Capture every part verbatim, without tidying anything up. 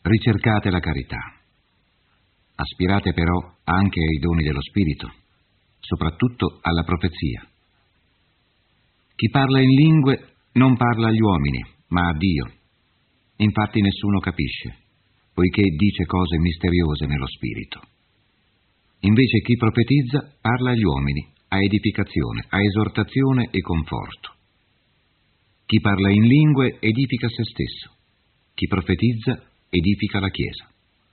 Ricercate la carità. Aspirate però anche ai doni dello Spirito, soprattutto alla profezia. Chi parla in lingue non parla agli uomini, ma a Dio. Infatti nessuno capisce, poiché dice cose misteriose nello Spirito. Invece chi profetizza parla agli uomini, a edificazione, a esortazione e conforto. Chi parla in lingue edifica se stesso, chi profetizza edifica la Chiesa.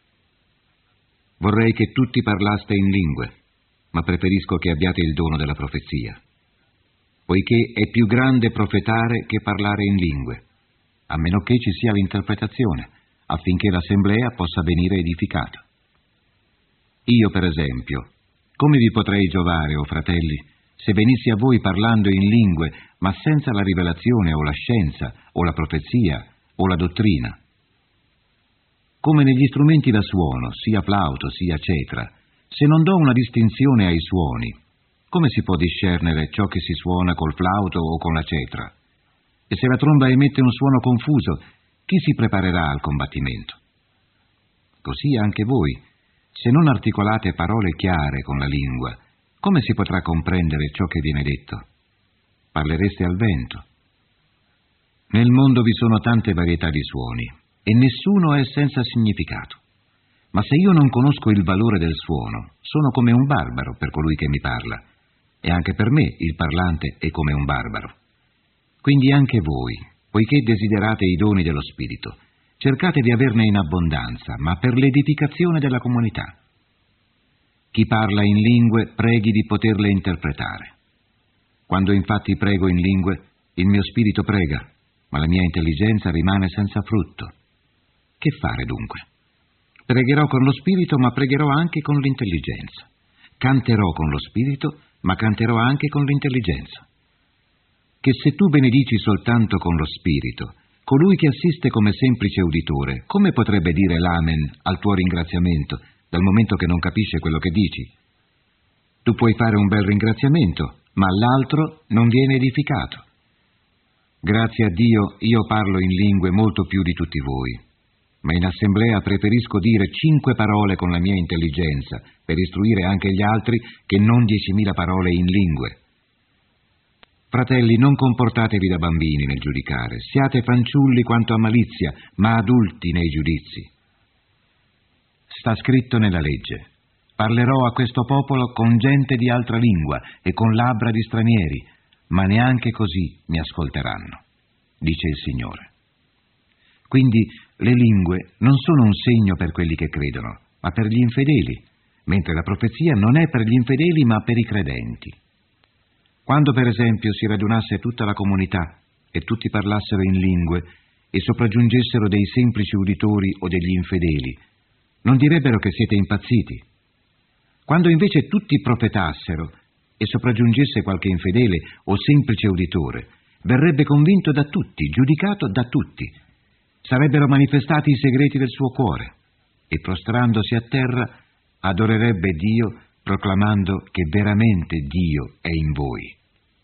Vorrei che tutti parlaste in lingue, ma preferisco che abbiate il dono della profezia, poiché è più grande profetare che parlare in lingue, a meno che ci sia l'interpretazione, affinché l'assemblea possa venire edificata. Io, per esempio, come vi potrei giovare, o fratelli, se venissi a voi parlando in lingue, ma senza la rivelazione o la scienza, o la profezia, o la dottrina? Come negli strumenti da suono, sia flauto, sia cetra, se non do una distinzione ai suoni, come si può discernere ciò che si suona col flauto o con la cetra? E se la tromba emette un suono confuso, chi si preparerà al combattimento? Così anche voi, se non articolate parole chiare con la lingua, come si potrà comprendere ciò che viene detto? Parlereste al vento. Nel mondo vi sono tante varietà di suoni, e nessuno è senza significato. Ma se io non conosco il valore del suono, sono come un barbaro per colui che mi parla, e anche per me il parlante è come un barbaro. Quindi anche voi, poiché desiderate i doni dello Spirito, cercate di averne in abbondanza, ma per l'edificazione della comunità. Chi parla in lingue preghi di poterle interpretare. Quando infatti prego in lingue, il mio spirito prega, ma la mia intelligenza rimane senza frutto. Che fare dunque? Pregherò con lo spirito, ma pregherò anche con l'intelligenza. Canterò con lo spirito, ma canterò anche con l'intelligenza. Che se tu benedici soltanto con lo spirito, colui che assiste come semplice uditore, come potrebbe dire l'amen al tuo ringraziamento, dal momento che non capisce quello che dici? Tu puoi fare un bel ringraziamento, ma l'altro non viene edificato. Grazie a Dio io parlo in lingue molto più di tutti voi, ma in assemblea preferisco dire cinque parole con la mia intelligenza, per istruire anche gli altri, che non diecimila parole in lingue. Fratelli, non comportatevi da bambini nel giudicare, siate fanciulli quanto a malizia, ma adulti nei giudizi. Sta scritto nella legge: parlerò a questo popolo con gente di altra lingua e con labbra di stranieri, ma neanche così mi ascolteranno, dice il Signore. Quindi le lingue non sono un segno per quelli che credono, ma per gli infedeli, mentre la profezia non è per gli infedeli, ma per i credenti. Quando per esempio si radunasse tutta la comunità e tutti parlassero in lingue e sopraggiungessero dei semplici uditori o degli infedeli, non direbbero che siete impazziti. Quando invece tutti profetassero e sopraggiungesse qualche infedele o semplice uditore, verrebbe convinto da tutti, giudicato da tutti. Sarebbero manifestati i segreti del suo cuore e, prostrandosi a terra, adorerebbe Dio, proclamando che veramente Dio è in voi.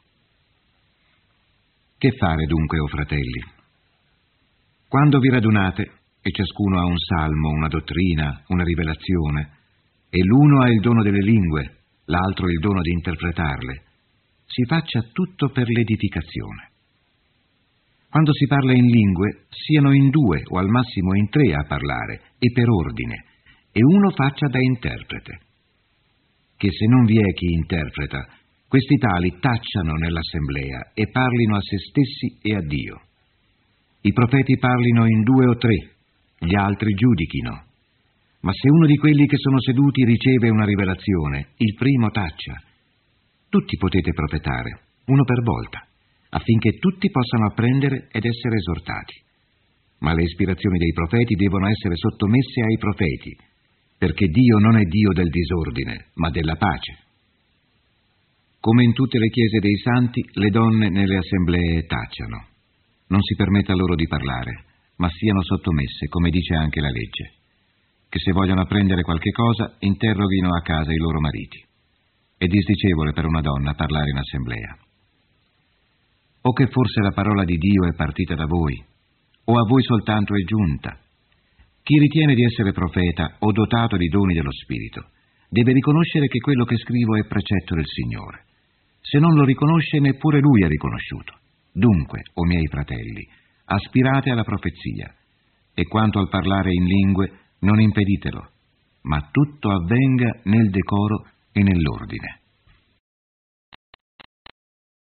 Che fare dunque, o fratelli? Quando vi radunate, e ciascuno ha un salmo, una dottrina, una rivelazione, e l'uno ha il dono delle lingue, l'altro il dono di interpretarle, si faccia tutto per l'edificazione. Quando si parla in lingue, siano in due o al massimo in tre a parlare, e per ordine, e uno faccia da interprete. Che se non vi è chi interpreta, questi tali tacciano nell'assemblea e parlino a se stessi e a Dio. I profeti parlino in due o tre, gli altri giudichino. Ma se uno di quelli che sono seduti riceve una rivelazione, il primo taccia. Tutti potete profetare, uno per volta, affinché tutti possano apprendere ed essere esortati. Ma le ispirazioni dei profeti devono essere sottomesse ai profeti, perché Dio non è Dio del disordine, ma della pace. Come in tutte le chiese dei santi, le donne nelle assemblee tacciano. Non si permetta loro di parlare, ma siano sottomesse, come dice anche la legge. Che se vogliono apprendere qualche cosa, interroghino a casa i loro mariti. È disdicevole per una donna parlare in assemblea. O che forse la parola di Dio è partita da voi, o a voi soltanto è giunta. Chi ritiene di essere profeta o dotato di doni dello Spirito deve riconoscere che quello che scrivo è precetto del Signore. Se non lo riconosce, neppure lui è riconosciuto. Dunque, o miei fratelli, aspirate alla profezia, e quanto al parlare in lingue, non impeditelo, ma tutto avvenga nel decoro e nell'ordine.